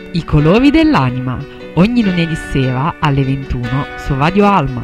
I colori dell'anima, ogni lunedì sera alle 21 su Radio Alma.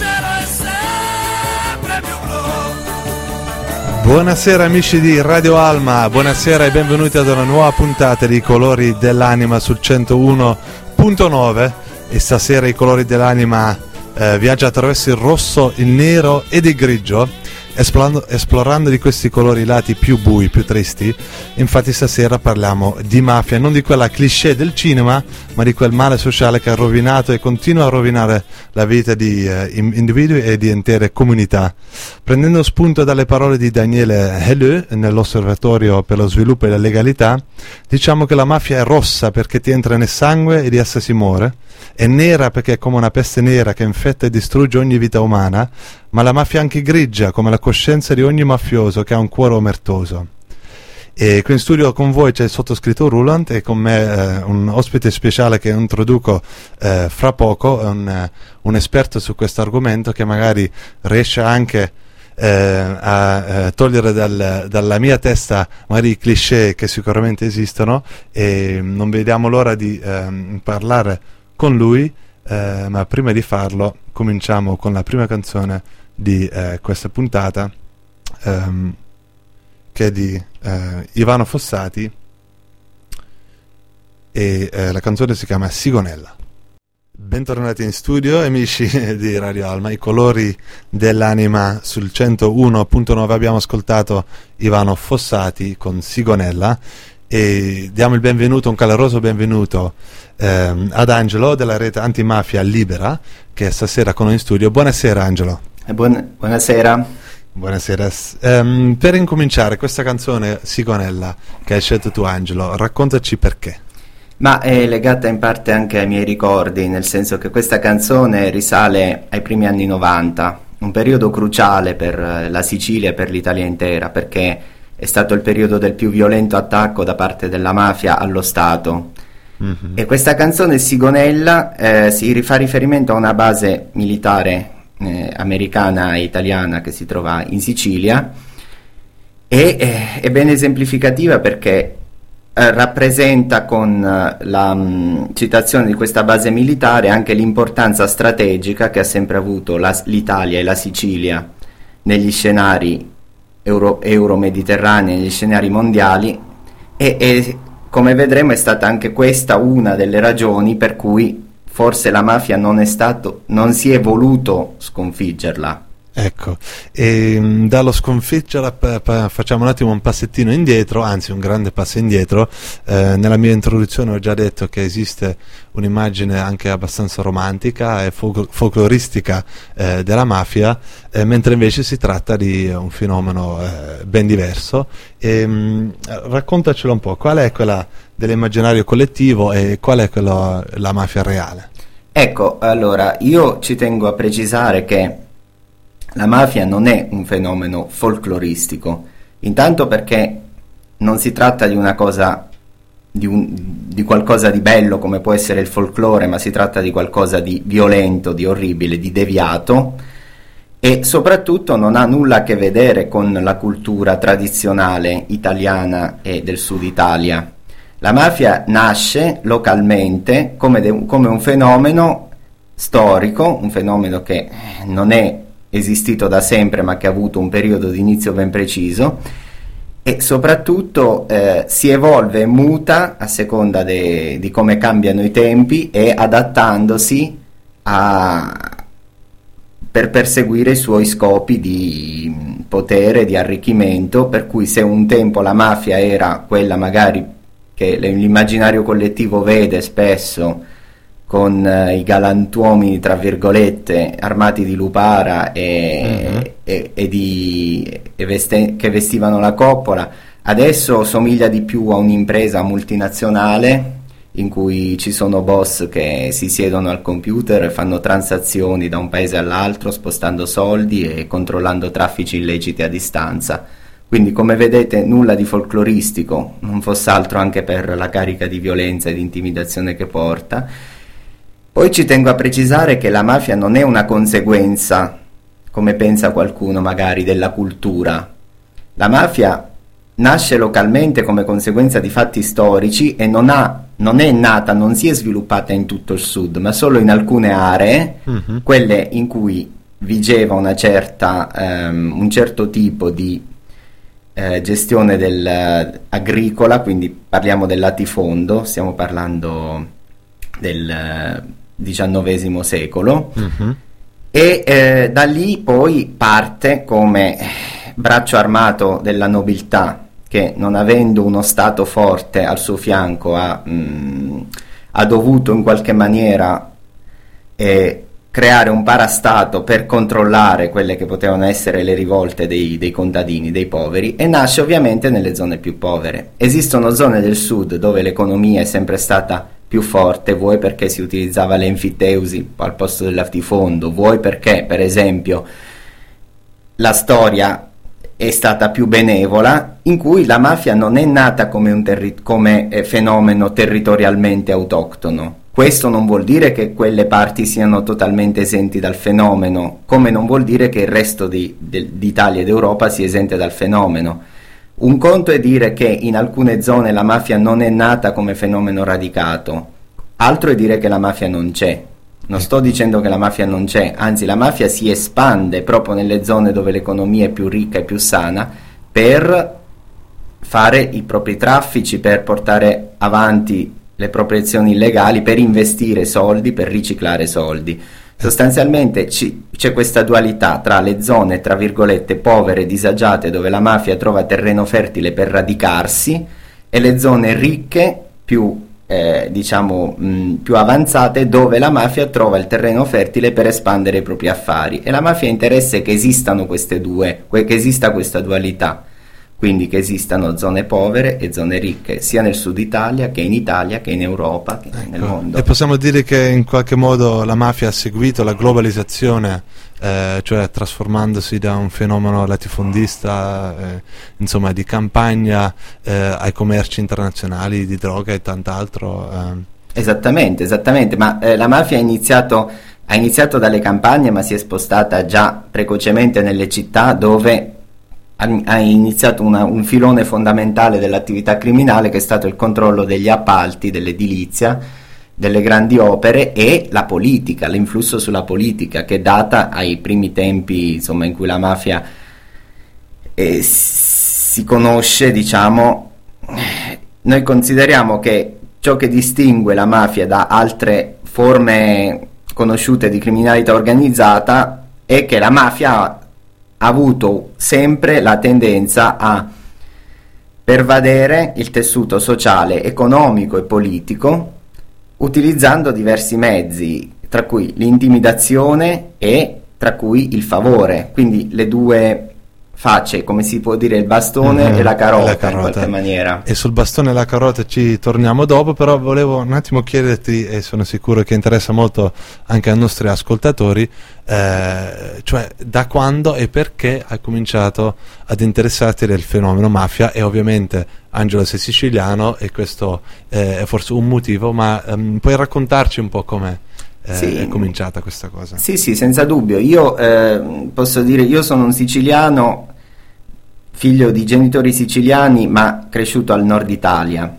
Buonasera amici di Radio Alma, buonasera e benvenuti ad una nuova puntata di I colori dell'anima sul 101.9 e stasera i colori dell'anima viaggia attraverso il rosso, il nero ed il grigio, esplorando di questi colori lati più bui, più tristi. Infatti stasera parliamo di mafia, non di quella cliché del cinema, ma di quel male sociale che ha rovinato e continua a rovinare la vita di individui e di intere comunità. Prendendo spunto dalle parole di Daniele Helleux nell'Osservatorio per lo sviluppo e la legalità, diciamo che la mafia è rossa perché ti entra nel sangue e di essa si muore, è nera perché è come una peste nera che infetta e distrugge ogni vita umana, ma la mafia è anche grigia come la coscienza di ogni mafioso che ha un cuore omertoso. E qui in studio con voi c'è il sottoscritto Roland e con me un ospite speciale che introduco fra poco, un esperto su questo argomento che magari riesce anche a togliere dalla mia testa magari i cliché che sicuramente esistono, e non vediamo l'ora di parlare con lui, ma prima di farlo cominciamo con la prima canzone di questa puntata, che è di Ivano Fossati, e la canzone si chiama Sigonella. Bentornati in studio amici di Radio Alma, i colori dell'anima sul 101.9. Abbiamo ascoltato Ivano Fossati con Sigonella e diamo il benvenuto, un caloroso benvenuto ad Angelo della rete antimafia Libera, che è stasera con noi in studio. Buonasera Angelo. Buonasera. Buonasera. Per incominciare, questa canzone Sigonella che hai scelto tu Angelo, raccontaci perché. Ma è legata in parte anche ai miei ricordi, nel senso che questa canzone risale ai primi anni 90, un periodo cruciale per la Sicilia e per l'Italia intera, perché è stato il periodo del più violento attacco da parte della mafia allo Stato. Mm-hmm. E questa canzone Sigonella si fa riferimento a una base militare americana e italiana che si trova in Sicilia, e è ben esemplificativa perché rappresenta con la citazione di questa base militare anche l'importanza strategica che ha sempre avuto l'Italia e la Sicilia negli scenari euro-mediterranei, negli scenari mondiali, e come vedremo è stata anche questa una delle ragioni per cui forse la mafia non si è voluto sconfiggerla. Ecco, e dallo sconfiggerla facciamo un attimo un passettino indietro, anzi un grande passo indietro. Nella mia introduzione ho già detto che esiste un'immagine anche abbastanza romantica e folcloristica della mafia, mentre invece si tratta di un fenomeno ben diverso. Raccontacelo un po', qual è quella dell'immaginario collettivo e qual è la mafia reale? Ecco, allora io ci tengo a precisare che la mafia non è un fenomeno folcloristico, intanto perché non si tratta di una cosa, di qualcosa di bello come può essere il folklore, ma si tratta di qualcosa di violento, di orribile, di deviato, e soprattutto non ha nulla a che vedere con la cultura tradizionale italiana e del sud Italia. La mafia nasce localmente come un fenomeno storico, un fenomeno che non è esistito da sempre ma che ha avuto un periodo di inizio ben preciso, e soprattutto si evolve e muta a seconda di come cambiano i tempi e adattandosi per perseguire i suoi scopi di potere, di arricchimento, per cui se un tempo la mafia era quella magari che l'immaginario collettivo vede spesso con i galantuomini tra virgolette armati di lupara che vestivano la coppola, adesso somiglia di più a un'impresa multinazionale in cui ci sono boss che si siedono al computer e fanno transazioni da un paese all'altro spostando soldi e controllando traffici illeciti a distanza. Quindi, come vedete, nulla di folcloristico, non fosse altro anche per la carica di violenza e di intimidazione che porta. Poi ci tengo a precisare che la mafia non è una conseguenza, come pensa qualcuno magari, della cultura. La mafia nasce localmente come conseguenza di fatti storici e non ha non è nata, non si è sviluppata in tutto il sud, ma solo in alcune aree, quelle in cui vigeva un certo tipo di gestione agricola, quindi parliamo del latifondo, stiamo parlando del XIX secolo, e da lì poi parte come braccio armato della nobiltà, che non avendo uno Stato forte al suo fianco ha dovuto in qualche maniera creare un parastato per controllare quelle che potevano essere le rivolte dei contadini, dei poveri, e nasce ovviamente nelle zone più povere. Esistono zone del sud dove l'economia è sempre stata più forte, vuoi perché si utilizzava l'enfiteusi al posto del latifondo, vuoi perché per esempio la storia è stata più benevola, in cui la mafia non è nata come fenomeno territorialmente autoctono. Questo non vuol dire che quelle parti siano totalmente esenti dal fenomeno, come non vuol dire che il resto d'Italia ed Europa sia esente dal fenomeno. Un conto è dire che in alcune zone la mafia non è nata come fenomeno radicato, altro è dire che la mafia non c'è. Non sto dicendo che la mafia non c'è, anzi la mafia si espande proprio nelle zone dove l'economia è più ricca e più sana per fare i propri traffici, per portare avanti le proprie azioni illegali, per investire soldi, per riciclare soldi. Sostanzialmente c'è questa dualità tra le zone, tra virgolette, povere, disagiate, dove la mafia trova terreno fertile per radicarsi, e le zone ricche, più più avanzate, dove la mafia trova il terreno fertile per espandere i propri affari. E la mafia interessa che esistano che esista questa dualità, quindi che esistano zone povere e zone ricche, sia nel sud Italia che in Europa, che nel mondo. E possiamo dire che in qualche modo la mafia ha seguito la globalizzazione, cioè trasformandosi da un fenomeno latifondista, insomma di campagna, ai commerci internazionali di droga e tant'altro. Esattamente, ma la mafia ha iniziato dalle campagne, ma si è spostata già precocemente nelle città, dove ha iniziato un filone fondamentale dell'attività criminale, che è stato il controllo degli appalti, dell'edilizia, delle grandi opere, e la politica, l'influsso sulla politica, che è data ai primi tempi, insomma, in cui la mafia si conosce, diciamo. Noi consideriamo che ciò che distingue la mafia da altre forme conosciute di criminalità organizzata è che la mafia ha avuto sempre la tendenza a pervadere il tessuto sociale, economico e politico, utilizzando diversi mezzi, tra cui l'intimidazione e tra cui il favore, quindi le due facce, come si può dire, il bastone e la carota, in qualche maniera. E sul bastone e la carota ci torniamo dopo, però volevo un attimo chiederti, e sono sicuro che interessa molto anche ai nostri ascoltatori, cioè da quando e perché hai cominciato ad interessarti del fenomeno mafia. E ovviamente Angelo sei siciliano e questo è forse un motivo, ma puoi raccontarci un po' com'è è cominciata questa cosa? Sì, senza dubbio. Io posso dire, io sono un siciliano, figlio di genitori siciliani, ma cresciuto al nord Italia,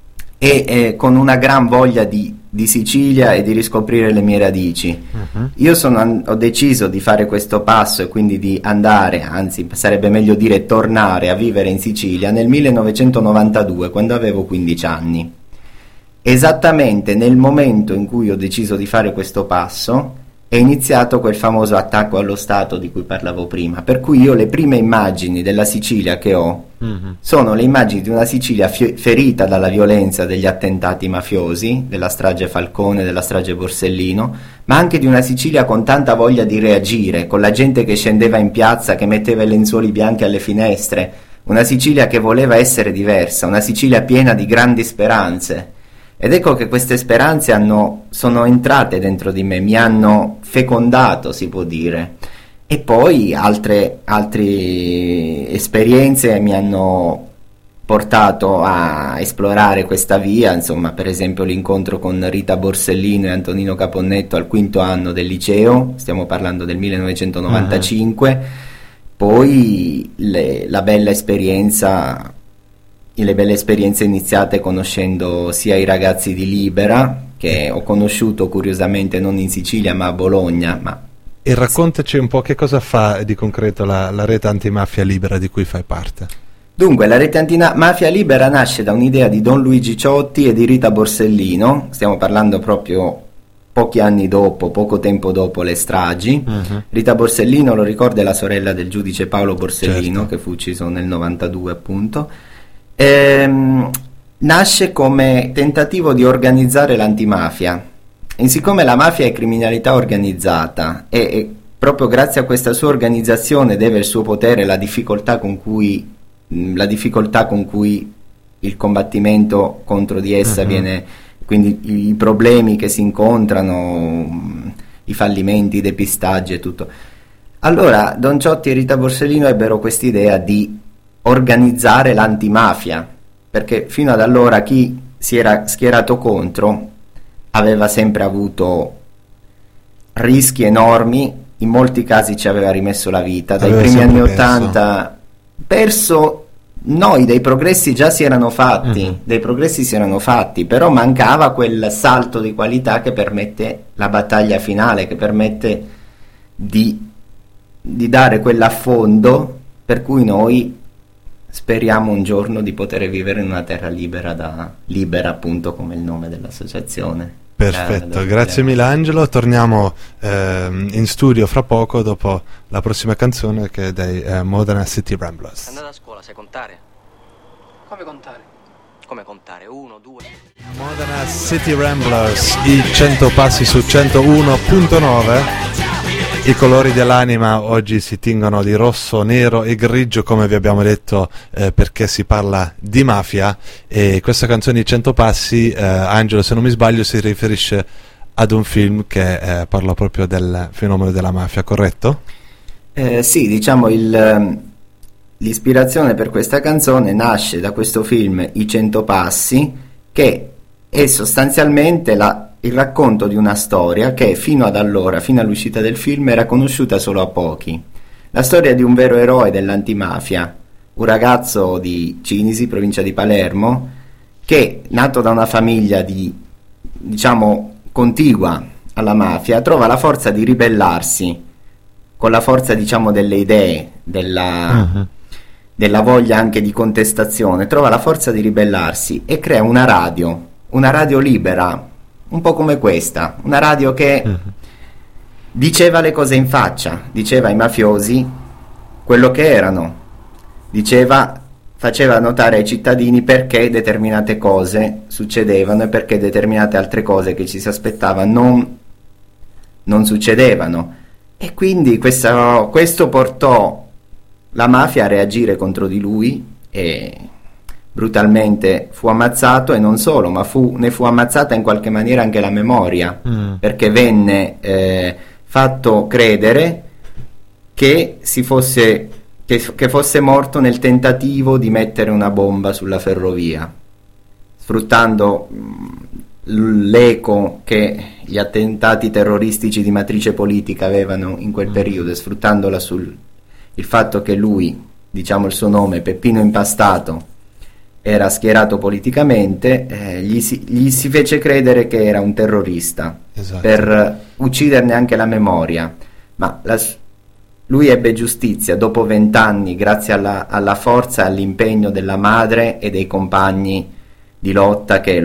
e con una gran voglia di Sicilia e di riscoprire le mie radici. Io ho deciso di fare questo passo, e quindi di andare, anzi sarebbe meglio dire tornare a vivere in Sicilia nel 1992, quando avevo 15 anni. Esattamente nel momento in cui ho deciso di fare questo passo è iniziato quel famoso attacco allo Stato di cui parlavo prima, per cui io le prime immagini della Sicilia che ho sono le immagini di una Sicilia ferita dalla violenza degli attentati mafiosi, della strage Falcone, della strage Borsellino, ma anche di una Sicilia con tanta voglia di reagire, con la gente che scendeva in piazza, che metteva i lenzuoli bianchi alle finestre, una Sicilia che voleva essere diversa, una Sicilia piena di grandi speranze. Ed ecco che queste speranze sono entrate dentro di me, mi hanno fecondato, si può dire. E poi altre esperienze mi hanno portato a esplorare questa via, insomma, per esempio l'incontro con Rita Borsellino e Antonino Caponnetto al quinto anno del liceo, stiamo parlando del 1995, poi la bella esperienza le belle esperienze iniziate conoscendo sia i ragazzi di Libera, che ho conosciuto curiosamente non in Sicilia ma a Bologna. E raccontaci un po' che cosa fa di concreto la rete antimafia Libera di cui fai parte. Dunque, la rete antimafia Libera nasce da un'idea di Don Luigi Ciotti e di Rita Borsellino, stiamo parlando proprio pochi anni dopo, poco tempo dopo le stragi. Rita Borsellino, lo ricorda, è la sorella del giudice Paolo Borsellino, certo, che fu ucciso nel 92 appunto. Nasce come tentativo di organizzare l'antimafia, e siccome la mafia è criminalità organizzata e proprio grazie a questa sua organizzazione deve il suo potere, la difficoltà con cui il combattimento contro di essa viene, quindi i problemi che si incontrano, i fallimenti, i depistaggi e tutto. Allora Don Ciotti e Rita Borsellino ebbero quest'idea di organizzare l'antimafia, perché fino ad allora chi si era schierato contro aveva sempre avuto rischi enormi, in molti casi ci aveva rimesso la vita, dai primi anni 80 perso. Noi dei progressi già si erano fatti, però mancava quel salto di qualità che permette la battaglia finale, che permette di dare quell'affondo per cui noi speriamo un giorno di poter vivere in una terra libera, appunto come il nome dell'associazione. Perfetto, grazie mille Angelo, torniamo in studio fra poco dopo la prossima canzone che è dei Modena City Ramblers. Andate a scuola, sai contare? Come contare? Come contare? 1, 2... Modena City Ramblers, i 100 passi su 101.9. I colori dell'anima oggi si tingono di rosso, nero e grigio, come vi abbiamo detto, perché si parla di mafia, e questa canzone, I 100 passi, Angelo, se non mi sbaglio, si riferisce ad un film che parla proprio del fenomeno della mafia, corretto? Sì, diciamo l'ispirazione per questa canzone nasce da questo film I 100 passi, che è sostanzialmente il racconto di una storia che fino ad allora, fino all'uscita del film, era conosciuta solo a pochi. La storia di un vero eroe dell'antimafia, un ragazzo di Cinisi, provincia di Palermo, che, nato da una famiglia contigua alla mafia, trova la forza di ribellarsi con la forza, delle idee, della voglia anche di contestazione, trova la forza di ribellarsi e crea una radio libera, un po' come questa, una radio che diceva le cose in faccia, diceva ai mafiosi quello che erano, faceva notare ai cittadini perché determinate cose succedevano e perché determinate altre cose che ci si aspettava non succedevano, e quindi questo portò la mafia a reagire contro di lui e brutalmente fu ammazzato, e non solo, ma ne fu ammazzata in qualche maniera anche la memoria, perché venne fatto credere che fosse morto nel tentativo di mettere una bomba sulla ferrovia, sfruttando l'eco che gli attentati terroristici di matrice politica avevano in quel periodo, e sfruttandola il fatto che lui, il suo nome, Peppino Impastato, era schierato politicamente, gli si fece credere che era un terrorista, esatto, per ucciderne anche la memoria, ma lui ebbe giustizia dopo 20 anni grazie alla forza e all'impegno della madre e dei compagni di lotta che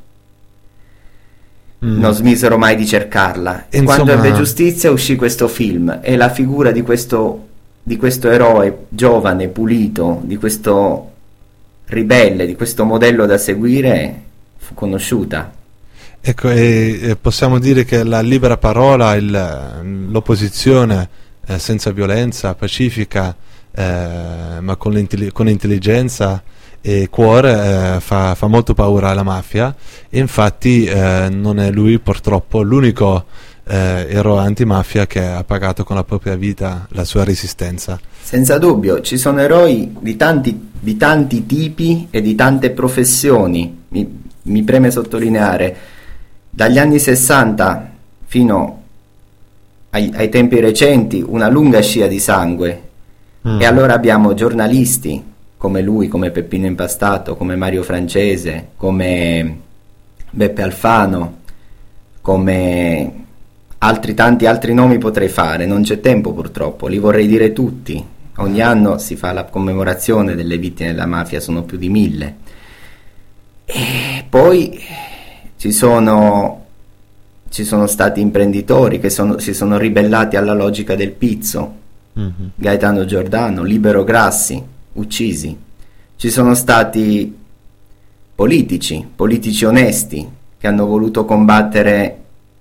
non smisero mai di cercarla. E quando ebbe giustizia uscì questo film, e la figura di questo eroe giovane, pulito, di questo ribelle, di questo modello da seguire, fu conosciuta. Ecco, e possiamo dire che la libera parola, l'opposizione senza violenza, pacifica, ma con intelligenza e cuore, fa molto paura alla mafia, e infatti non è lui purtroppo l'unico eroe antimafia che ha pagato con la propria vita la sua resistenza. Senza dubbio, ci sono eroi di tanti tipi e di tante professioni. Mi preme sottolineare, dagli anni 60 fino ai tempi recenti, una lunga scia di sangue. E allora abbiamo giornalisti come lui, come Peppino Impastato, come Mario Francese, come Beppe Alfano, come tanti altri nomi potrei fare, non c'è tempo purtroppo, li vorrei dire tutti. Ogni anno si fa la commemorazione delle vittime della mafia, sono più di 1000. E poi ci sono stati imprenditori che si sono ribellati alla logica del pizzo. Gaetano Giordano, Libero Grassi, uccisi. Ci sono stati politici onesti che hanno voluto combattere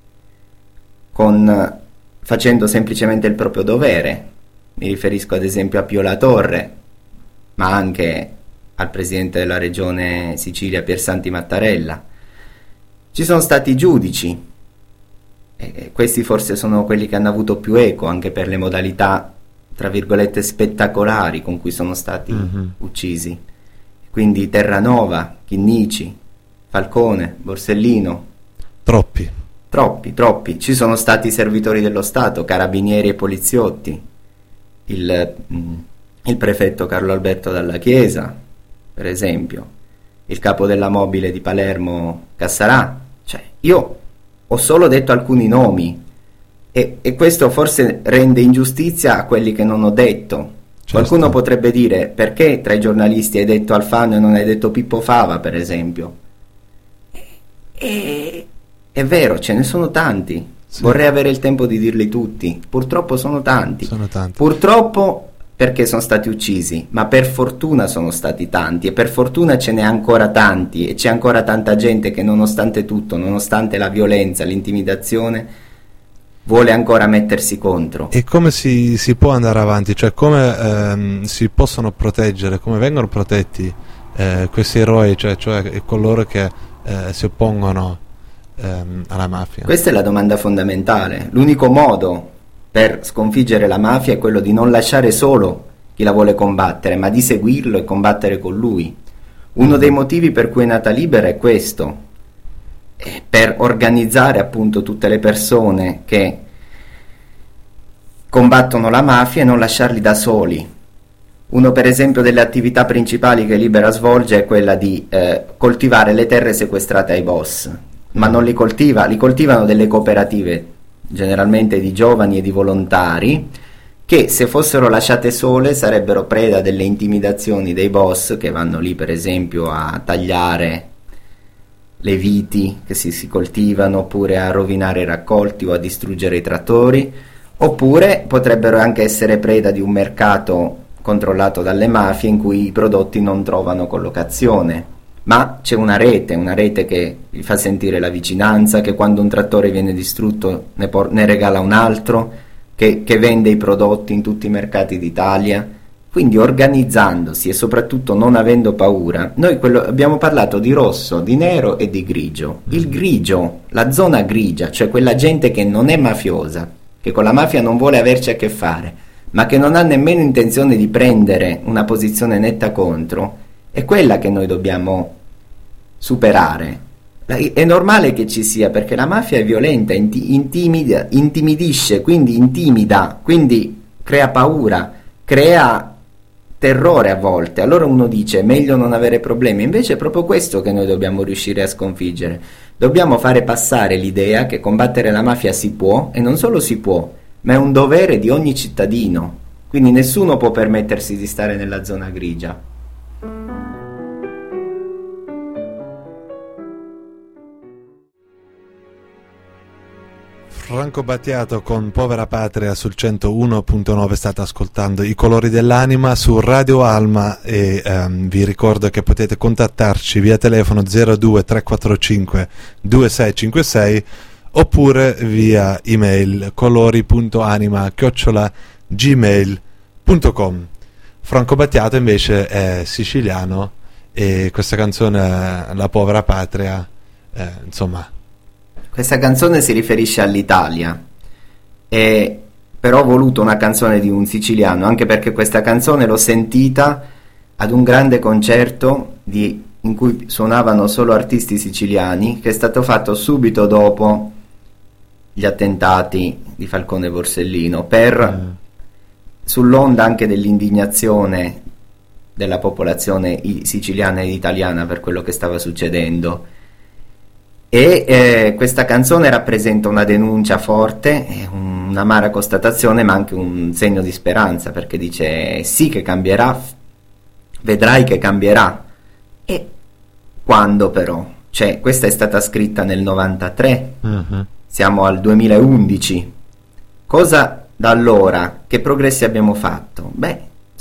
facendo semplicemente il proprio dovere. Mi riferisco ad esempio a Pio La Torre, ma anche al presidente della regione Sicilia Piersanti Mattarella. Ci sono stati giudici, e questi forse sono quelli che hanno avuto più eco, anche per le modalità tra virgolette spettacolari con cui sono stati uccisi. Quindi Terranova, Chinnici, Falcone, Borsellino. Troppi. Ci sono stati servitori dello Stato, carabinieri e poliziotti, il prefetto Carlo Alberto Dalla Chiesa, per esempio, il capo della mobile di Palermo Cassarà. Cioè, io ho solo detto alcuni nomi e questo forse rende ingiustizia a quelli che non ho detto. Certo. Qualcuno potrebbe dire: perché tra i giornalisti hai detto Alfano e non hai detto Pippo Fava, per esempio? È vero, ce ne sono tanti. Sì. Vorrei avere il tempo di dirli tutti. Purtroppo sono tanti. Purtroppo perché sono stati uccisi, ma per fortuna sono stati tanti, e per fortuna ce n'è ancora tanti, e c'è ancora tanta gente che nonostante tutto, nonostante la violenza, l'intimidazione, vuole ancora mettersi contro. E come si può andare avanti? Cioè come si possono proteggere, come vengono protetti questi eroi, cioè coloro che si oppongono alla mafia? Questa è la domanda fondamentale. L'unico modo per sconfiggere la mafia è quello di non lasciare solo chi la vuole combattere, ma di seguirlo e combattere con lui. Uno dei motivi per cui è nata Libera è questo, per organizzare appunto tutte le persone che combattono la mafia e non lasciarli da soli. Uno per esempio delle attività principali che Libera svolge è quella di coltivare le terre sequestrate ai boss, ma non li coltivano delle cooperative, generalmente di giovani e di volontari, che se fossero lasciate sole sarebbero preda delle intimidazioni dei boss, che vanno lì per esempio a tagliare le viti che si coltivano, oppure a rovinare i raccolti o a distruggere i trattori, oppure potrebbero anche essere preda di un mercato controllato dalle mafie in cui i prodotti non trovano collocazione. Ma c'è una rete che vi fa sentire la vicinanza, che quando un trattore viene distrutto ne regala un altro, che vende i prodotti in tutti i mercati d'Italia. Quindi organizzandosi e soprattutto non avendo paura, noi abbiamo parlato di rosso, di nero e di grigio. Il grigio, la zona grigia, cioè quella gente che non è mafiosa, che con la mafia non vuole averci a che fare, ma che non ha nemmeno intenzione di prendere una posizione netta contro, è quella che noi dobbiamo superare. È normale che ci sia, perché la mafia è violenta, intimidisce, quindi intimida, quindi crea paura, crea terrore a volte. Allora uno dice meglio non avere problemi, invece è proprio questo che noi dobbiamo riuscire a sconfiggere. Dobbiamo fare passare l'idea che combattere la mafia si può, e non solo si può, ma è un dovere di ogni cittadino, quindi nessuno può permettersi di stare nella zona grigia. Franco Battiato con Povera Patria sul 101.9, state ascoltando I Colori dell'Anima su Radio Alma, e vi ricordo che potete contattarci via telefono 02 345 2656 oppure via email colori.anima@gmail.com. Franco Battiato invece è siciliano, e questa canzone La Povera Patria insomma, questa canzone si riferisce all'Italia, però ho voluto una canzone di un siciliano, anche perché questa canzone l'ho sentita ad un grande concerto in cui suonavano solo artisti siciliani, che è stato fatto subito dopo gli attentati di Falcone e Borsellino, sull'onda anche dell'indignazione della popolazione siciliana ed italiana per quello che stava succedendo. E questa canzone rappresenta una denuncia forte, un'amara constatazione, ma anche un segno di speranza, perché dice sì che cambierà, vedrai che cambierà. E quando però? Cioè, questa è stata scritta nel 93, siamo al 2011. Cosa da allora? Che progressi abbiamo fatto? Beh,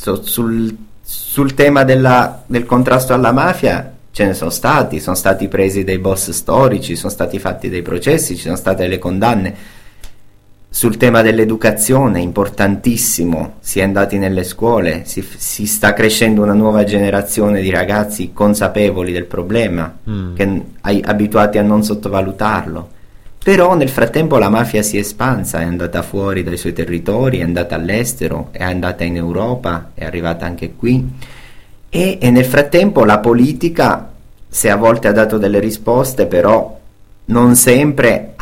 sul tema del contrasto alla mafia ce ne sono stati presi dei boss storici, sono stati fatti dei processi, ci sono state le condanne. Sul tema dell'educazione, importantissimo, si è andati nelle scuole, si sta crescendo una nuova generazione di ragazzi consapevoli del problema, abituati a non sottovalutarlo. Però nel frattempo la mafia si è espansa, è andata fuori dai suoi territori, è andata all'estero, è andata in Europa, è arrivata anche qui. E nel frattempo la politica, se a volte ha dato delle risposte, però non sempre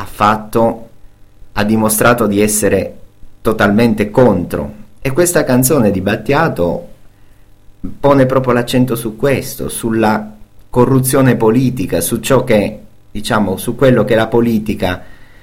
ha dimostrato di essere totalmente contro. E questa canzone di Battiato pone proprio l'accento su questo, sulla corruzione politica, su ciò che, diciamo, su quello che la politica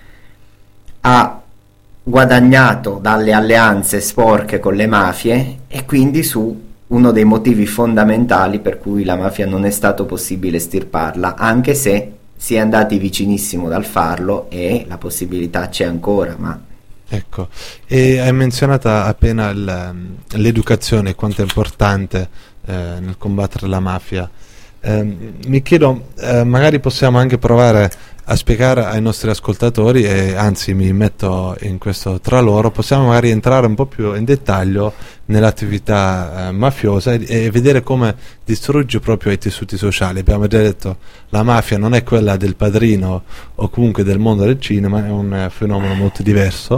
ha guadagnato dalle alleanze sporche con le mafie, e quindi su uno dei motivi fondamentali per cui la mafia non è stato possibile estirparla, anche se si è andati vicinissimo dal farlo e la possibilità c'è ancora. Ma ecco, e hai menzionato appena l'educazione, quanto è importante nel combattere la mafia. Mi chiedo, magari possiamo anche provare a spiegare ai nostri ascoltatori, e anzi mi metto in questo tra loro, possiamo magari entrare un po' più in dettaglio nell'attività mafiosa e vedere come distrugge proprio i tessuti sociali. Abbiamo già detto, la mafia non è quella del Padrino o comunque del mondo del cinema, è un fenomeno molto diverso,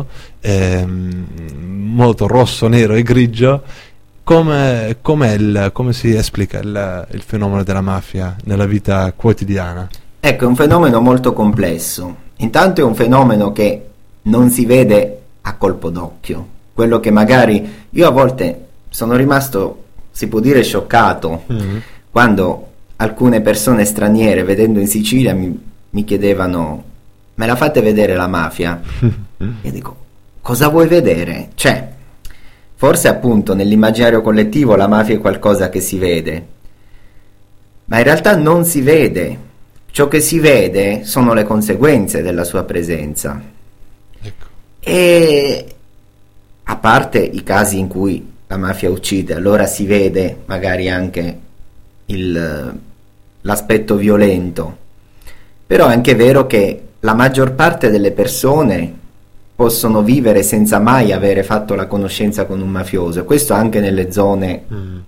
molto rosso, nero e grigio. Come si esplica il fenomeno della mafia nella vita quotidiana? Ecco, è un fenomeno molto complesso. Intanto è un fenomeno che non si vede a colpo d'occhio. Quello che magari io a volte sono rimasto, si può dire, scioccato quando alcune persone straniere, vedendo in Sicilia, mi chiedevano: me la fate vedere la mafia? Io dico: cosa vuoi vedere? Cioè, forse appunto nell'immaginario collettivo la mafia è qualcosa che si vede, ma in realtà non si vede. Ciò che si vede sono le conseguenze della sua presenza. Ecco. E a parte i casi in cui la mafia uccide, allora si vede magari anche l'aspetto violento, però è anche vero che la maggior parte delle persone possono vivere senza mai avere fatto la conoscenza con un mafioso, questo anche nelle zone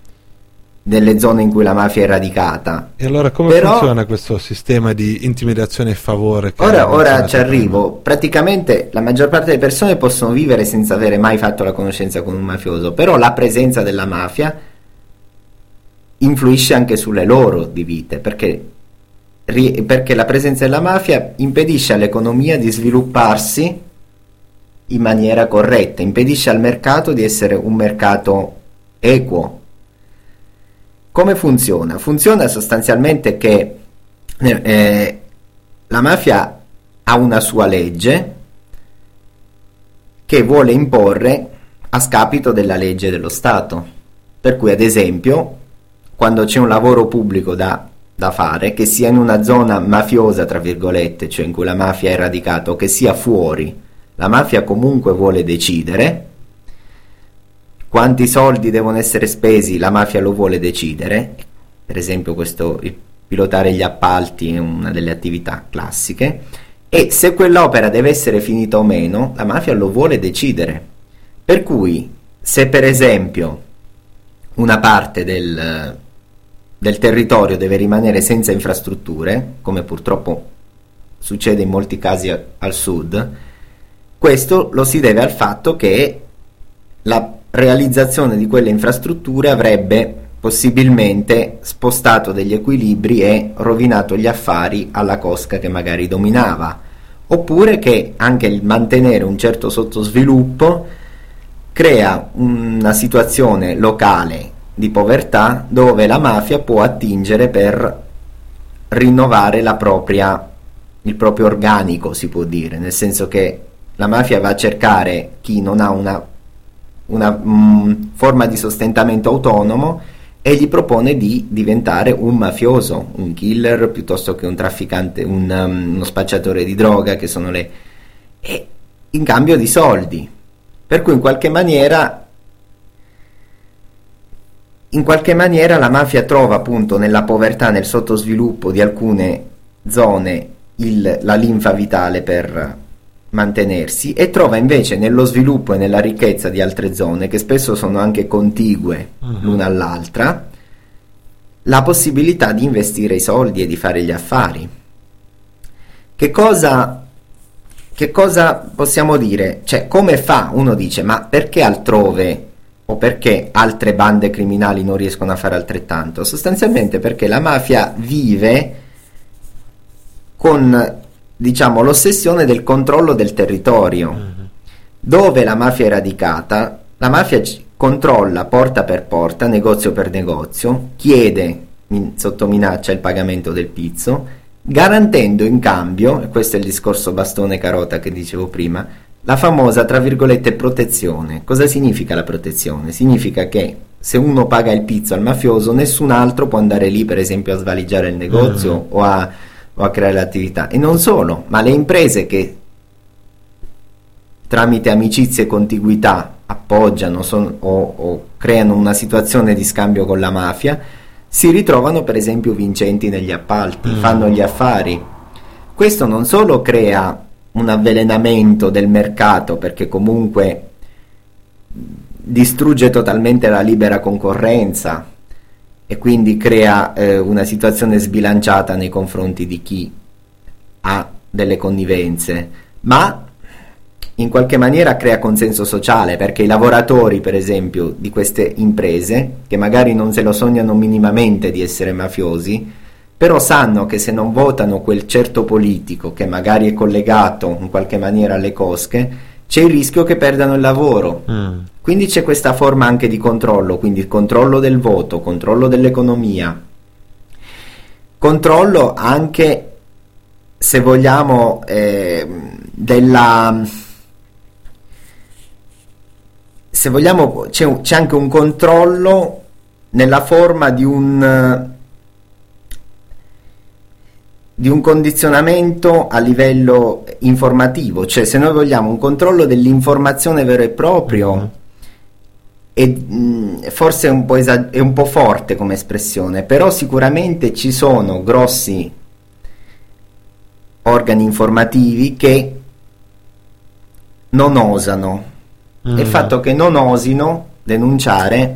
in cui la mafia è radicata. E allora come funziona questo sistema di intimidazione e favore? Ora ci arrivo. Praticamente la maggior parte delle persone possono vivere senza avere mai fatto la conoscenza con un mafioso, però la presenza della mafia influisce anche sulle loro di vite, perché la presenza della mafia impedisce all'economia di svilupparsi in maniera corretta, impedisce al mercato di essere un mercato equo. Come funziona? Funziona sostanzialmente che la mafia ha una sua legge che vuole imporre a scapito della legge dello Stato. Per cui, ad esempio, quando c'è un lavoro pubblico da fare, che sia in una zona mafiosa, tra virgolette, cioè in cui la mafia è radicata, o che sia fuori, la mafia comunque vuole decidere quanti soldi devono essere spesi, la mafia lo vuole decidere. Per esempio il pilotare gli appalti è una delle attività classiche, e se quell'opera deve essere finita o meno, la mafia lo vuole decidere. Per cui, se per esempio una parte del territorio deve rimanere senza infrastrutture, come purtroppo succede in molti casi al sud, questo lo si deve al fatto che la realizzazione di quelle infrastrutture avrebbe possibilmente spostato degli equilibri e rovinato gli affari alla cosca che magari dominava, oppure che anche il mantenere un certo sottosviluppo crea una situazione locale di povertà dove la mafia può attingere per rinnovare il proprio organico, si può dire, nel senso che la mafia va a cercare chi non ha una forma di sostentamento autonomo e gli propone di diventare un mafioso, un killer piuttosto che un trafficante, uno spacciatore di droga, che sono e in cambio di soldi. Per cui in qualche maniera la mafia trova appunto nella povertà, nel sottosviluppo di alcune zone la linfa vitale per mantenersi, e trova invece nello sviluppo e nella ricchezza di altre zone, che spesso sono anche contigue l'una all'altra, la possibilità di investire i soldi e di fare gli affari. Che cosa possiamo dire? Cioè, come fa? Uno dice, ma perché altrove o perché altre bande criminali non riescono a fare altrettanto? Sostanzialmente perché la mafia vive con, diciamo, l'ossessione del controllo del territorio. Dove la mafia è radicata, la mafia controlla porta per porta, negozio per negozio, chiede sotto minaccia il pagamento del pizzo, garantendo in cambio, e questo è il discorso bastone carota che dicevo prima, la famosa, tra virgolette, protezione. Cosa significa la protezione? Significa che se uno paga il pizzo al mafioso, nessun altro può andare lì, per esempio, a svaligiare il negozio o a creare l'attività. E non solo, ma le imprese che tramite amicizie e contiguità appoggiano o creano una situazione di scambio con la mafia, si ritrovano per esempio vincenti negli appalti, fanno gli affari. Questo non solo crea un avvelenamento del mercato, perché comunque distrugge totalmente la libera concorrenza e quindi crea una situazione sbilanciata nei confronti di chi ha delle connivenze, ma in qualche maniera crea consenso sociale, perché i lavoratori, per esempio, di queste imprese, che magari non se lo sognano minimamente di essere mafiosi, però sanno che se non votano quel certo politico che magari è collegato in qualche maniera alle cosche, c'è il rischio che perdano il lavoro. Quindi c'è questa forma anche di controllo, quindi il controllo del voto, controllo dell'economia, controllo anche, se vogliamo, se vogliamo, c'è anche un controllo nella forma di un condizionamento a livello informativo. Cioè, se noi vogliamo un controllo dell'informazione vero e proprio, e forse è un po' forte come espressione, però sicuramente ci sono grossi organi informativi che non osano. E il fatto che non osino denunciare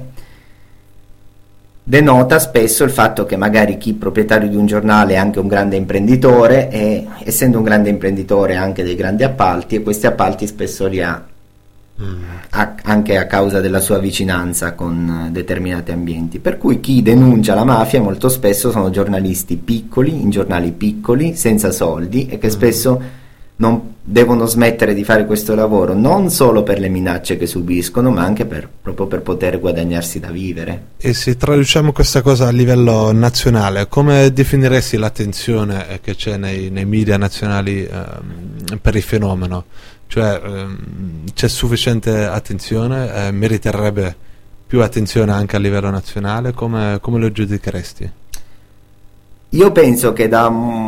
denota spesso il fatto che magari chi proprietario di un giornale è anche un grande imprenditore, e essendo un grande imprenditore ha anche dei grandi appalti, e questi appalti spesso li ha anche a causa della sua vicinanza con determinati ambienti. Per cui chi denuncia la mafia molto spesso sono giornalisti piccoli, in giornali piccoli, senza soldi, e che spesso non devono smettere di fare questo lavoro, non solo per le minacce che subiscono, ma anche proprio per poter guadagnarsi da vivere. E se traduciamo questa cosa a livello nazionale, come definiresti l'attenzione che c'è nei media nazionali per il fenomeno? Cioè, c'è sufficiente attenzione? Meriterebbe più attenzione anche a livello nazionale? Come lo giudicheresti? Io penso che da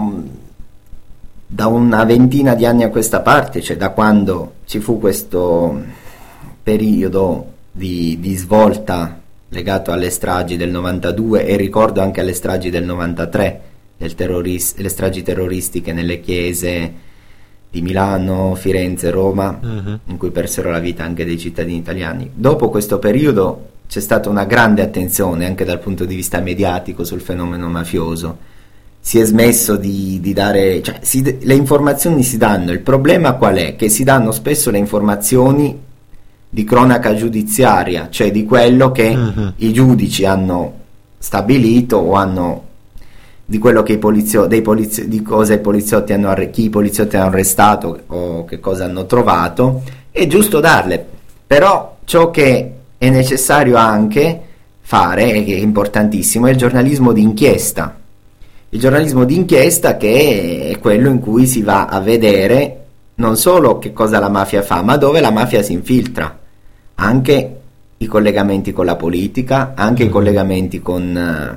una ventina di anni a questa parte, cioè da quando ci fu questo periodo di svolta legato alle stragi del 92, e ricordo anche alle stragi del 93, le stragi terroristiche nelle chiese di Milano, Firenze, Roma, in cui persero la vita anche dei cittadini italiani. Dopo questo periodo c'è stata una grande attenzione anche dal punto di vista mediatico sul fenomeno mafioso. Si è smesso di dare, cioè le informazioni si danno. Il problema qual è? Che si danno spesso le informazioni di cronaca giudiziaria, cioè di quello che i giudici hanno stabilito, o di quello che di cosa chi i poliziotti hanno arrestato o che cosa hanno trovato. È giusto darle, però ciò che è necessario anche fare, e che è importantissimo, è il giornalismo d'inchiesta. Il giornalismo d'inchiesta, che è quello in cui si va a vedere non solo che cosa la mafia fa, ma dove la mafia si infiltra, anche i collegamenti con la politica, anche i collegamenti con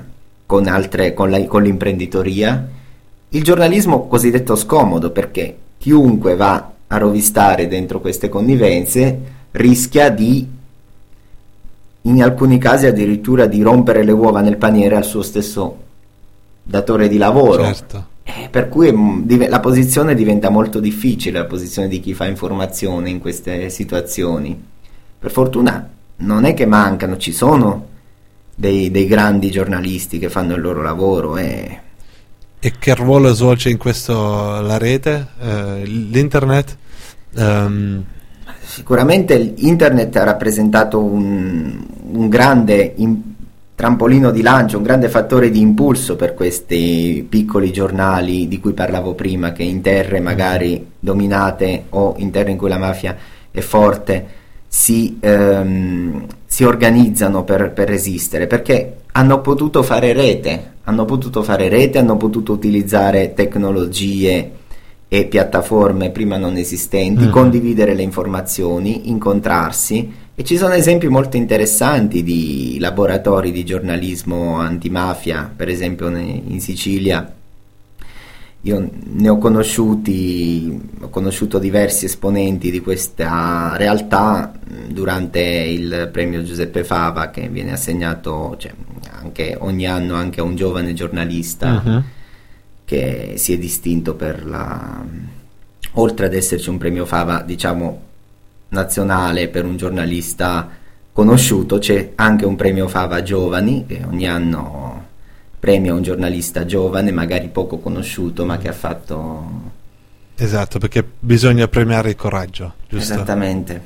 l'imprenditoria. Il giornalismo cosiddetto scomodo, perché chiunque va a rovistare dentro queste connivenze rischia di, in alcuni casi addirittura, di rompere le uova nel paniere al suo stesso datore di lavoro. Certo. Per cui la posizione diventa molto difficile, la posizione di chi fa informazione in queste situazioni. Per fortuna non è che mancano, ci sono dei grandi giornalisti che fanno il loro lavoro. E che ruolo svolge in questo la rete, l'internet? Sicuramente l'internet ha rappresentato un grande trampolino di lancio, un grande fattore di impulso per questi piccoli giornali di cui parlavo prima, che in terre magari dominate o in terre in cui la mafia è forte si organizzano per resistere, perché hanno potuto fare rete, hanno potuto utilizzare tecnologie e piattaforme prima non esistenti, condividere le informazioni, incontrarsi, e ci sono esempi molto interessanti di laboratori di giornalismo antimafia, per esempio in Sicilia. Io ne ho conosciuto diversi esponenti di questa realtà durante il premio Giuseppe Fava, che viene assegnato, cioè, anche ogni anno anche a un giovane giornalista che si è distinto oltre ad esserci un premio Fava, diciamo, nazionale per un giornalista conosciuto, c'è anche un premio Fava Giovani, che ogni anno premia un giornalista giovane, magari poco conosciuto, ma che ha fatto... Esatto, perché bisogna premiare il coraggio, giusto? Esattamente.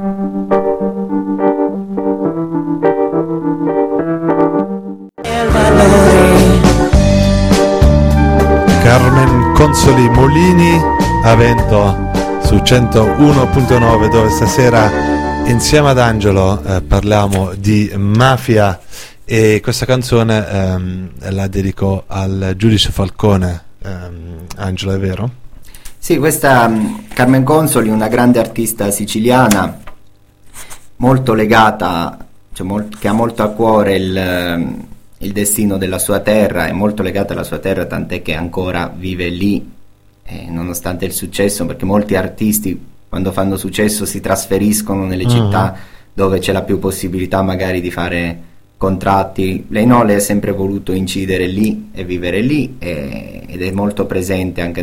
Carmen Consoli Molini a Vento su 101.9, dove stasera insieme ad Angelo parliamo di mafia, e questa canzone la dedico al giudice Falcone. Angelo, è vero? Sì, questa Carmen Consoli, una grande artista siciliana, molto legata, cioè che ha molto a cuore il destino della sua terra, è molto legata alla sua terra, tant'è che ancora vive lì, nonostante il successo, perché molti artisti quando fanno successo si trasferiscono nelle città dove c'è la più possibilità magari di fare contratti. Lei no, lei ha sempre voluto incidere lì e vivere lì, ed è molto presente anche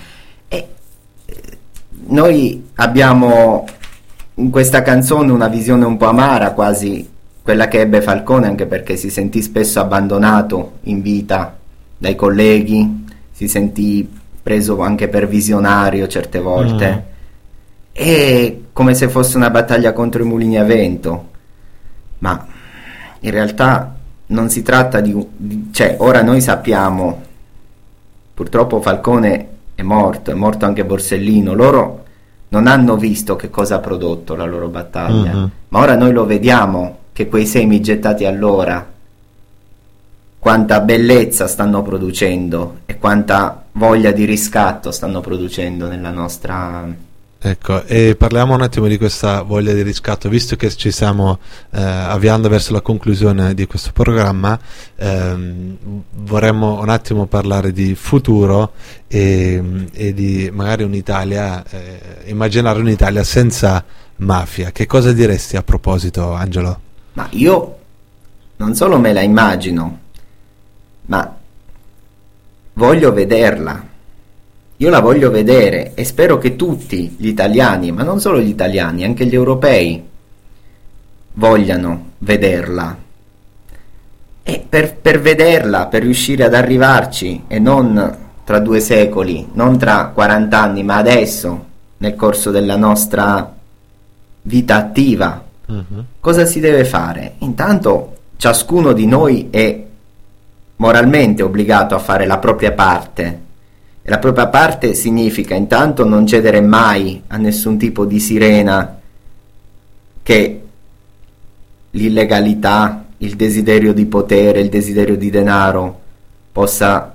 noi abbiamo in questa canzone una visione un po' amara, quasi quella che ebbe Falcone, anche perché si sentì spesso abbandonato in vita dai colleghi, si sentì preso anche per visionario certe volte, è come se fosse una battaglia contro i mulini a vento, ma in realtà non si tratta cioè, ora noi sappiamo, purtroppo Falcone è morto anche Borsellino, loro non hanno visto che cosa ha prodotto la loro battaglia, ma ora noi lo vediamo che quei semi gettati allora quanta bellezza stanno producendo e quanta voglia di riscatto stanno producendo nella nostra... Ecco, e parliamo un attimo di questa voglia di riscatto, visto che ci stiamo avviando verso la conclusione di questo programma. Vorremmo un attimo parlare di futuro e di magari un'Italia, immaginare un'Italia senza mafia. Che cosa diresti a proposito, Angelo? Ma io non solo me la immagino, ma voglio vederla. Io la voglio vedere e spero che tutti gli italiani, ma non solo gli italiani, anche gli europei vogliano vederla. E per vederla, per riuscire ad arrivarci, e non tra 2 secoli, non tra 40 anni, ma adesso, nel corso della nostra vita attiva, cosa si deve fare? Intanto ciascuno di noi è moralmente obbligato a fare la propria parte. E la propria parte significa intanto non cedere mai a nessun tipo di sirena che l'illegalità il desiderio di potere, il desiderio di denaro possa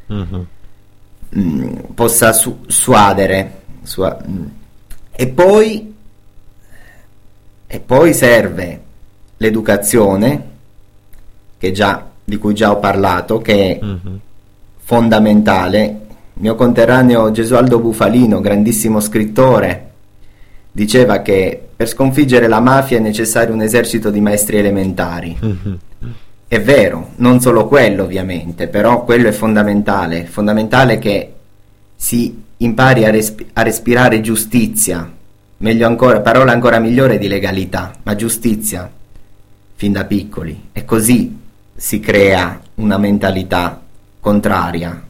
suadere. E poi serve l'educazione, di cui già ho parlato, che è fondamentale. Il mio conterraneo Gesualdo Bufalino, grandissimo scrittore, diceva che per sconfiggere la mafia è necessario un esercito di maestri elementari. È vero, non solo quello ovviamente, però quello è fondamentale che si impari a respirare giustizia, meglio ancora, parola ancora migliore di legalità, ma giustizia, fin da piccoli, e così si crea una mentalità contraria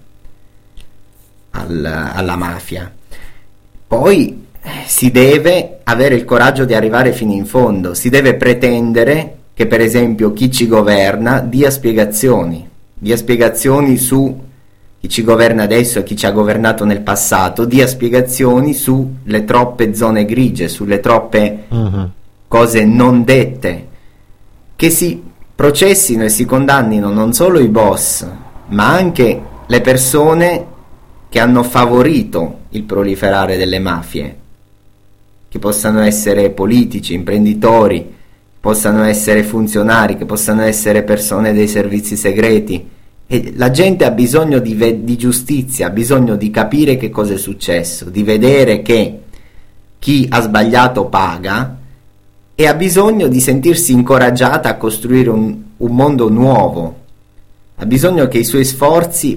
alla mafia. Poi si deve avere il coraggio di arrivare fino in fondo, si deve pretendere che per esempio chi ci governa dia spiegazioni su chi ci governa adesso e chi ci ha governato nel passato, dia spiegazioni sulle troppe zone grigie, sulle troppe cose non dette, che si processino e si condannino non solo i boss, ma anche le persone che hanno favorito il proliferare delle mafie, che possano essere politici, imprenditori, possano essere funzionari, che possano essere persone dei servizi segreti. E la gente ha bisogno di giustizia, ha bisogno di capire che cosa è successo, di vedere che chi ha sbagliato paga, e ha bisogno di sentirsi incoraggiata a costruire un mondo nuovo. Ha bisogno che i suoi sforzi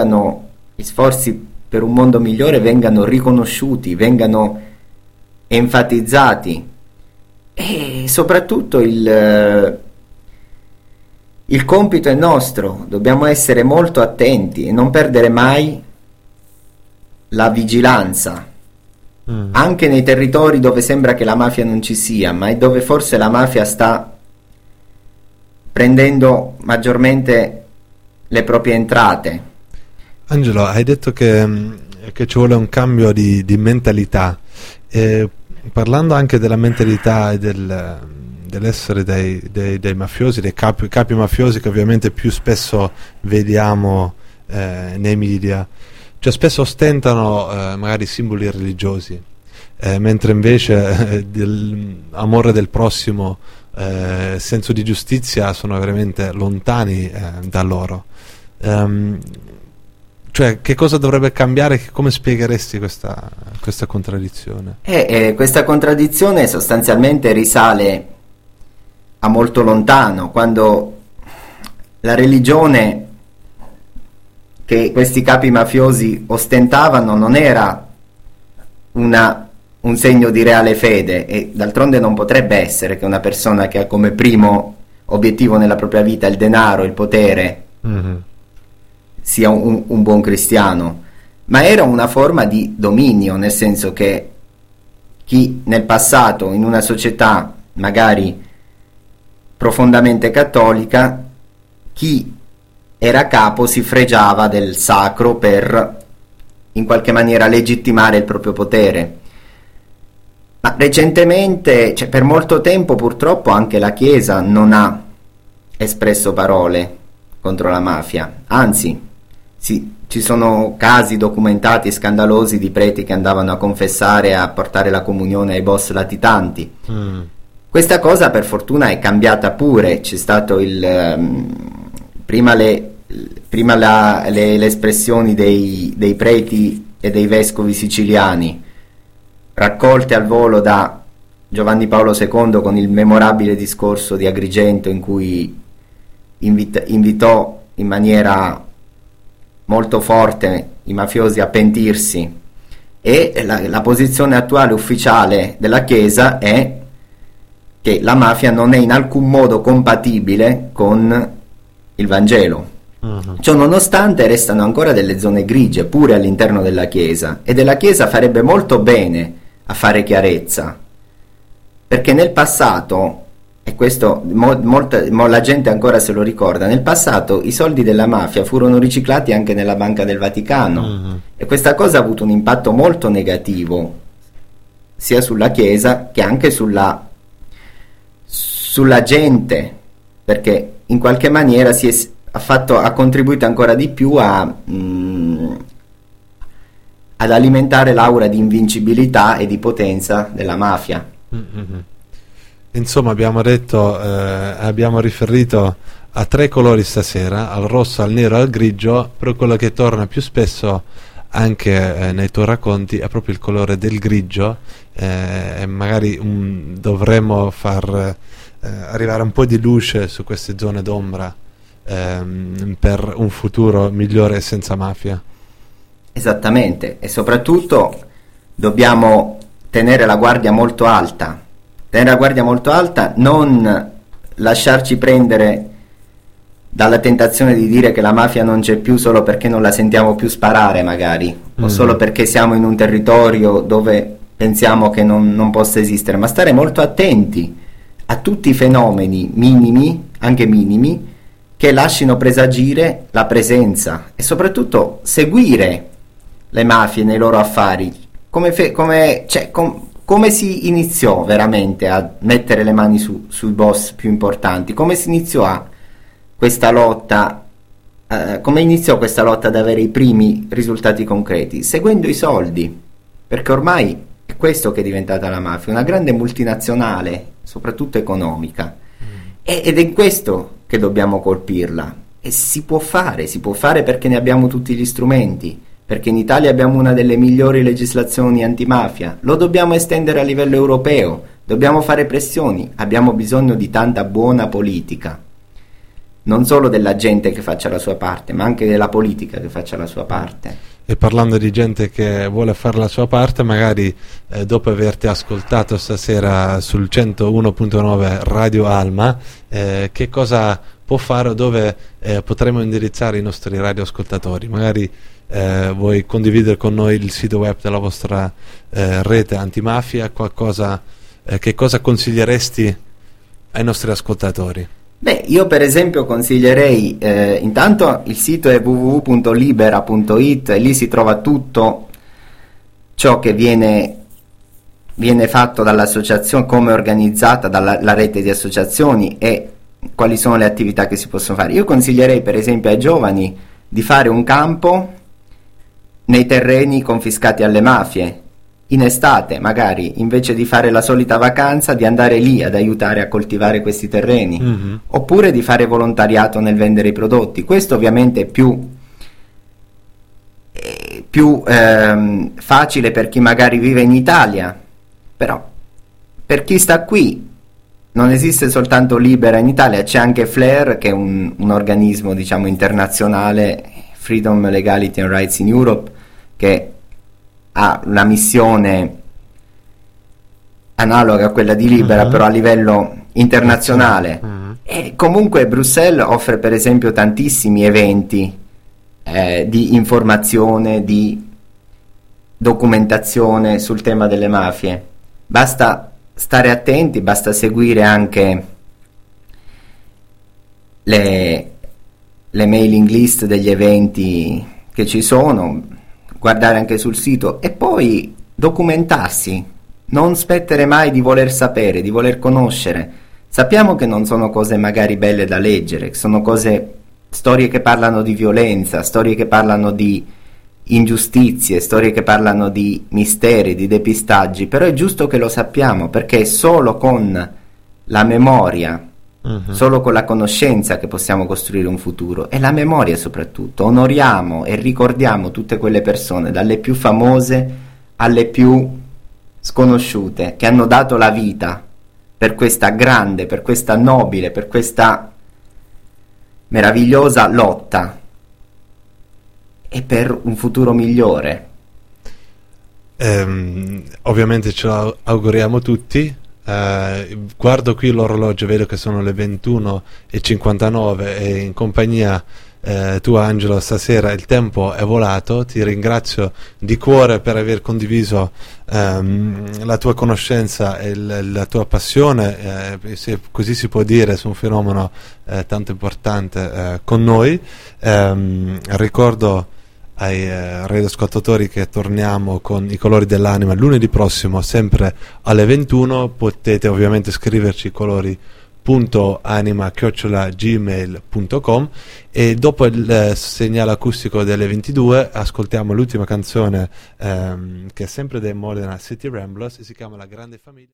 per un mondo migliore vengano riconosciuti, vengano enfatizzati, e soprattutto il compito è nostro. Dobbiamo essere molto attenti e non perdere mai la vigilanza, anche nei territori dove sembra che la mafia non ci sia, ma è dove forse la mafia sta prendendo maggiormente le proprie entrate. Angelo, hai detto che ci vuole un cambio di mentalità, parlando anche della mentalità e dell'essere dei mafiosi, dei capi mafiosi, che ovviamente più spesso vediamo nei media, cioè spesso ostentano magari simboli religiosi, mentre invece dell'amore del prossimo, senso di giustizia, sono veramente lontani da loro. Cioè, che cosa dovrebbe cambiare? Come spiegheresti questa contraddizione? Questa contraddizione sostanzialmente risale a molto lontano, quando la religione che questi capi mafiosi ostentavano non era un segno di reale fede, e d'altronde non potrebbe essere che una persona che ha come primo obiettivo nella propria vita il denaro, il potere, sia un buon cristiano, ma era una forma di dominio, nel senso che chi nel passato, in una società magari profondamente cattolica, chi era capo si fregiava del sacro per in qualche maniera legittimare il proprio potere. Ma recentemente, per molto tempo purtroppo, anche la Chiesa non ha espresso parole contro la mafia, anzi ci sono casi documentati scandalosi di preti che andavano a confessare, a portare la comunione ai boss latitanti. Questa cosa per fortuna è cambiata pure. C'è stato prima le espressioni dei preti e dei vescovi siciliani, raccolte al volo da Giovanni Paolo II con il memorabile discorso di Agrigento, in cui invitò in maniera molto forte i mafiosi a pentirsi. E la posizione attuale ufficiale della Chiesa è che la mafia non è in alcun modo compatibile con il Vangelo. Ciò nonostante restano ancora delle zone grigie pure all'interno della Chiesa, e della Chiesa farebbe molto bene a fare chiarezza, perché nel passato, e questo la gente ancora se lo ricorda, nel passato i soldi della mafia furono riciclati anche nella Banca del Vaticano, e questa cosa ha avuto un impatto molto negativo sia sulla Chiesa che anche sulla gente perché in qualche maniera ha contribuito ancora di più ad alimentare l'aura di invincibilità e di potenza della mafia. Mm-hmm. Insomma, abbiamo riferito a 3 colori stasera: al rosso, al nero e al grigio, però quello che torna più spesso anche nei tuoi racconti è proprio il colore del grigio, e magari dovremmo far arrivare un po' di luce su queste zone d'ombra per un futuro migliore senza mafia. Esattamente, e soprattutto dobbiamo tenere la guardia molto alta, non lasciarci prendere dalla tentazione di dire che la mafia non c'è più solo perché non la sentiamo più sparare magari, o solo perché siamo in un territorio dove pensiamo che non possa esistere, ma stare molto attenti a tutti i fenomeni minimi, anche minimi, che lasciano presagire la presenza, e soprattutto seguire le mafie nei loro affari. Come si iniziò veramente a mettere le mani sui boss più importanti? Come si iniziò questa lotta? Come iniziò questa lotta ad avere i primi risultati concreti? Seguendo i soldi, perché ormai è questo che è diventata la mafia, una grande multinazionale, soprattutto economica, ed è questo che dobbiamo colpirla, e si può fare perché ne abbiamo tutti gli strumenti, perché in Italia abbiamo una delle migliori legislazioni antimafia, lo dobbiamo estendere a livello europeo, dobbiamo fare pressioni, abbiamo bisogno di tanta buona politica, non solo della gente che faccia la sua parte, ma anche della politica che faccia la sua parte. E parlando di gente che vuole fare la sua parte, magari dopo averti ascoltato stasera sul 101.9 Radio Alma, che cosa può fare o dove potremo indirizzare i nostri radioascoltatori? Magari vuoi condividere con noi il sito web della vostra rete antimafia, che cosa consiglieresti ai nostri ascoltatori? Beh, io per esempio consiglierei, intanto il sito è www.libera.it, e lì si trova tutto ciò che viene fatto dall'associazione, come è organizzata dalla rete di associazioni e quali sono le attività che si possono fare. Io consiglierei per esempio ai giovani di fare un campo nei terreni confiscati alle mafie, in estate magari, invece di fare la solita vacanza, di andare lì ad aiutare a coltivare questi terreni, oppure di fare volontariato nel vendere i prodotti. Questo ovviamente è più facile per chi magari vive in Italia, però per chi sta qui non esiste soltanto Libera in Italia, c'è anche FLAIR, che è un organismo, diciamo, internazionale, Freedom, Legality and Rights in Europe, che ha una missione analoga a quella di Libera, però a livello internazionale. E comunque Bruxelles offre per esempio tantissimi eventi di informazione, di documentazione sul tema delle mafie. Basta stare attenti, basta seguire anche le mailing list degli eventi che ci sono, guardare anche sul sito e poi documentarsi, non smettere mai di voler sapere, di voler conoscere. Sappiamo che non sono cose magari belle da leggere, sono storie che parlano di violenza, storie che parlano di ingiustizie, storie che parlano di misteri, di depistaggi, però è giusto che lo sappiamo, perché è solo con la memoria, solo con la conoscenza che possiamo costruire un futuro, e la memoria soprattutto. Onoriamo e ricordiamo tutte quelle persone, dalle più famose alle più sconosciute, che hanno dato la vita per questa grande, per questa nobile, per questa meravigliosa lotta e per un futuro migliore. Ovviamente ce lo auguriamo tutti. Guardo qui l'orologio, vedo che sono le 21:59 e in compagnia tua, Angelo, stasera il tempo è volato. Ti ringrazio di cuore per aver condiviso la tua conoscenza e la tua passione, se così si può dire, su un fenomeno tanto importante con noi. Ricordo ai radioascoltatori che torniamo con I colori dell'anima lunedì prossimo sempre alle 21. Potete ovviamente scriverci colori radio.anima@gmail.com, e dopo il segnale acustico delle 22 ascoltiamo l'ultima canzone che è sempre dei Modena City Ramblers e si chiama La Grande Famiglia.